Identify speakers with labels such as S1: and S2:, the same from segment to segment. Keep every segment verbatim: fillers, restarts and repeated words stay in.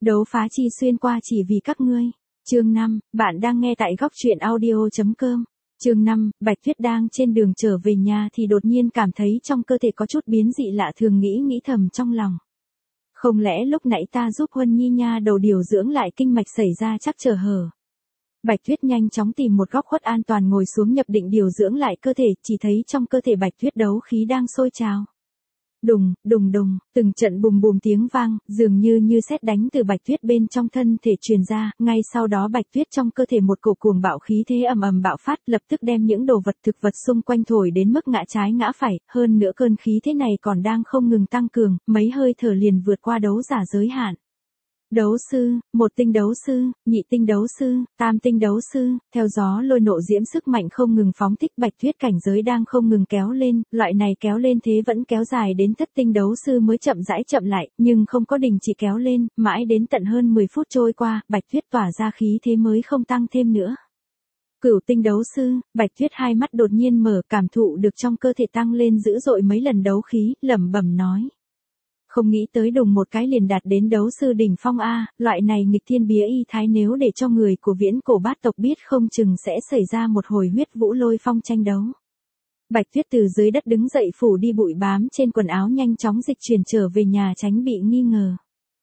S1: Đấu phá chi xuyên qua chỉ vì các ngươi. Chương năm, bạn đang nghe tại góc truyện audio.com. Chương năm, Bạch Tuyết đang trên đường trở về nhà thì đột nhiên cảm thấy trong cơ thể có chút biến dị lạ thường nghĩ nghĩ thầm trong lòng. Không lẽ lúc nãy ta giúp Huân Nhi nha đầu điều dưỡng lại kinh mạch xảy ra chắc trở hở. Bạch Tuyết nhanh chóng tìm một góc khuất an toàn ngồi xuống nhập định điều dưỡng lại cơ thể, chỉ thấy trong cơ thể Bạch Tuyết đấu khí đang sôi trào. Đùng, đùng đùng, từng trận bùm bùm tiếng vang, dường như như sét đánh từ Bạch Tuyết bên trong thân thể truyền ra, ngay sau đó Bạch Tuyết trong cơ thể một cổ cuồng bạo khí thế ầm ầm bạo phát, lập tức đem những đồ vật thực vật xung quanh thổi đến mức ngã trái ngã phải, hơn nữa cơn khí thế này còn đang không ngừng tăng cường, mấy hơi thở liền vượt qua đấu giả giới hạn. Đấu sư, một tinh đấu sư, nhị tinh đấu sư, tam tinh đấu sư, theo gió lôi nộ diễm sức mạnh không ngừng phóng thích Bạch Tuyết cảnh giới đang không ngừng kéo lên, loại này kéo lên thế vẫn kéo dài đến thất tinh đấu sư mới chậm rãi chậm lại, nhưng không có đình chỉ kéo lên, mãi đến tận hơn mười phút trôi qua, Bạch Tuyết tỏa ra khí thế mới không tăng thêm nữa. Cửu tinh đấu sư, Bạch Tuyết hai mắt đột nhiên mở, cảm thụ được trong cơ thể tăng lên dữ dội mấy lần đấu khí, lẩm bẩm nói. Không nghĩ tới đùng một cái liền đạt đến đấu sư đỉnh phong A, loại này nghịch thiên bía y thái nếu để cho người của viễn cổ bát tộc biết không chừng sẽ xảy ra một hồi huyết vũ lôi phong tranh đấu. Bạch Tuyết từ dưới đất đứng dậy phủ đi bụi bám trên quần áo nhanh chóng dịch chuyển trở về nhà tránh bị nghi ngờ.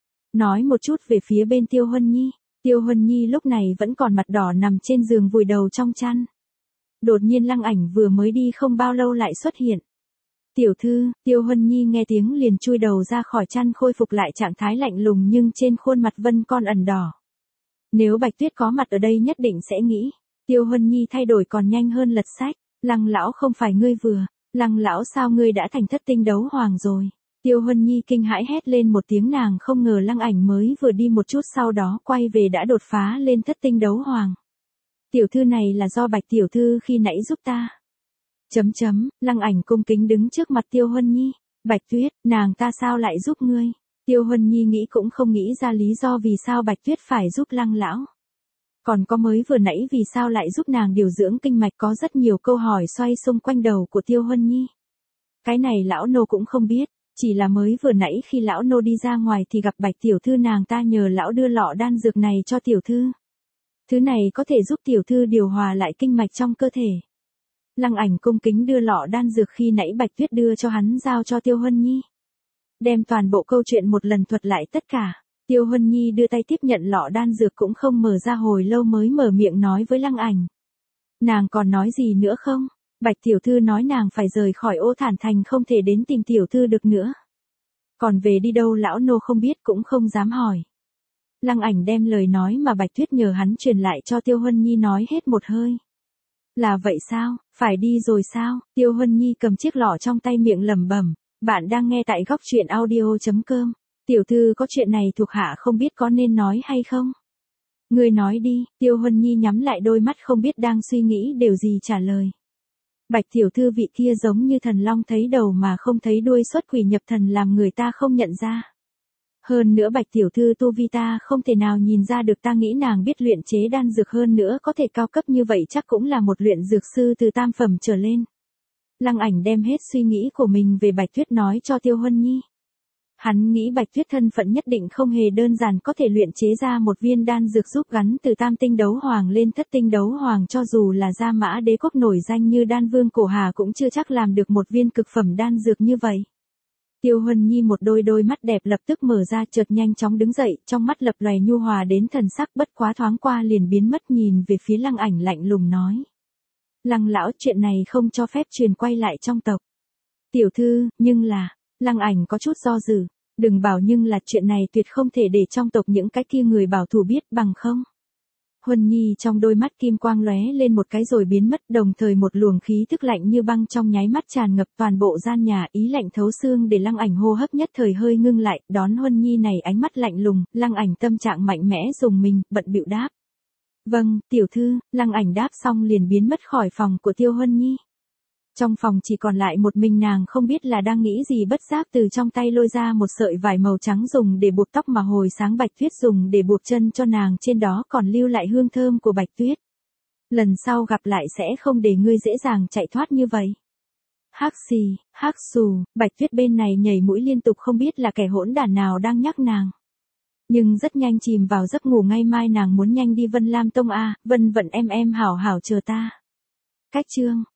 S1: Nói một chút về phía bên Tiêu Huân Nhi, Tiêu Huân Nhi lúc này vẫn còn mặt đỏ nằm trên giường vùi đầu trong chăn. Đột nhiên Lăng Ảnh vừa mới đi không bao lâu lại xuất hiện. Tiểu thư, Tiêu Huân Nhi nghe tiếng liền chui đầu ra khỏi chăn khôi phục lại trạng thái lạnh lùng nhưng trên khuôn mặt Vân con ẩn đỏ. Nếu Bạch Tuyết có mặt ở đây nhất định sẽ nghĩ, Tiêu Huân Nhi thay đổi còn nhanh hơn lật sách, Lăng lão không phải ngươi vừa, Lăng lão sao ngươi đã thành thất tinh đấu hoàng rồi. Tiêu Huân Nhi kinh hãi hét lên một tiếng nàng không ngờ Lăng Ảnh mới vừa đi một chút sau đó quay về đã đột phá lên thất tinh đấu hoàng. Tiểu thư này là do Bạch tiểu thư khi nãy giúp ta. Chấm chấm, Lăng Ảnh cung kính đứng trước mặt Tiêu Huân Nhi. Bạch Tuyết, nàng ta sao lại giúp ngươi? Tiêu Huân Nhi nghĩ cũng không nghĩ ra lý do vì sao Bạch Tuyết phải giúp Lăng lão. Còn có mới vừa nãy vì sao lại giúp nàng điều dưỡng kinh mạch, có rất nhiều câu hỏi xoay xung quanh đầu của Tiêu Huân Nhi. Cái này lão nô cũng không biết, chỉ là mới vừa nãy khi lão nô đi ra ngoài thì gặp Bạch tiểu thư nàng ta nhờ lão đưa lọ đan dược này cho tiểu thư. Thứ này có thể giúp tiểu thư điều hòa lại kinh mạch trong cơ thể. Lăng Ảnh cung kính đưa lọ đan dược khi nãy Bạch Tuyết đưa cho hắn giao cho Tiêu Huân Nhi. Đem toàn bộ câu chuyện một lần thuật lại tất cả, Tiêu Huân Nhi đưa tay tiếp nhận lọ đan dược cũng không mở ra hồi lâu mới mở miệng nói với Lăng Ảnh. Nàng còn nói gì nữa không? Bạch tiểu thư nói nàng phải rời khỏi Ô Thản Thành không thể đến tìm tiểu thư được nữa. Còn về đi đâu lão nô không biết cũng không dám hỏi. Lăng Ảnh đem lời nói mà Bạch Tuyết nhờ hắn truyền lại cho Tiêu Huân Nhi nói hết một hơi. Là vậy sao, phải đi rồi sao? Tiêu Huân Nhi cầm chiếc lọ trong tay miệng lẩm bẩm, bạn đang nghe tại góc truyện audio.com. Tiểu thư có chuyện này thuộc hạ không biết có nên nói hay không? Ngươi nói đi, Tiêu Huân Nhi nhắm lại đôi mắt không biết đang suy nghĩ điều gì trả lời. Bạch tiểu thư vị kia giống như thần long thấy đầu mà không thấy đuôi, xuất quỷ nhập thần làm người ta không nhận ra. Hơn nữa Bạch tiểu thư tu vi ta không thể nào nhìn ra được, ta nghĩ nàng biết luyện chế đan dược, hơn nữa có thể cao cấp như vậy chắc cũng là một luyện dược sư từ tam phẩm trở lên. Lăng Ảnh đem hết suy nghĩ của mình về Bạch Tuyết nói cho Tiêu Huân Nhi. Hắn nghĩ Bạch Tuyết thân phận nhất định không hề đơn giản, có thể luyện chế ra một viên đan dược giúp gắn từ tam tinh đấu hoàng lên thất tinh đấu hoàng, cho dù là Gia Mã đế quốc nổi danh như Đan Vương Cổ Hà cũng chưa chắc làm được một viên cực phẩm đan dược như vậy. Tiêu Huân Nhi một đôi đôi mắt đẹp lập tức mở ra, chợt nhanh chóng đứng dậy, trong mắt lập lòe nhu hòa đến thần sắc, bất quá thoáng qua liền biến mất, nhìn về phía Lăng Ảnh lạnh lùng nói. Lăng lão, chuyện này không cho phép truyền quay lại trong tộc. Tiểu thư, nhưng là, Lăng Ảnh có chút do dự, đừng bảo nhưng là, chuyện này tuyệt không thể để trong tộc những cái kia người bảo thủ biết, bằng không. Huân Nhi trong đôi mắt kim quang lóe lên một cái rồi biến mất, đồng thời một luồng khí thức lạnh như băng trong nháy mắt tràn ngập toàn bộ gian nhà, ý lạnh thấu xương để Lăng Ảnh hô hấp nhất thời hơi ngưng lại, đón Huân Nhi này ánh mắt lạnh lùng, Lăng Ảnh tâm trạng mạnh mẽ dùng mình, bận bịu đáp. Vâng, tiểu thư. Lăng Ảnh đáp xong liền biến mất khỏi phòng của Tiêu Huân Nhi. Trong phòng chỉ còn lại một mình nàng, không biết là đang nghĩ gì, bất giác từ trong tay lôi ra một sợi vải màu trắng dùng để buộc tóc mà hồi sáng Bạch Tuyết dùng để buộc chân cho nàng, trên đó còn lưu lại hương thơm của Bạch Tuyết. Lần sau gặp lại sẽ không để ngươi dễ dàng chạy thoát như vậy. Hắc xì, hắc xù, Bạch Tuyết bên này nhảy mũi liên tục, không biết là kẻ hỗn đản nào đang nhắc nàng. Nhưng rất nhanh chìm vào giấc ngủ, ngày mai nàng muốn nhanh đi Vân Lam Tông a, Vân Vận em em hảo hảo chờ ta. Cách chương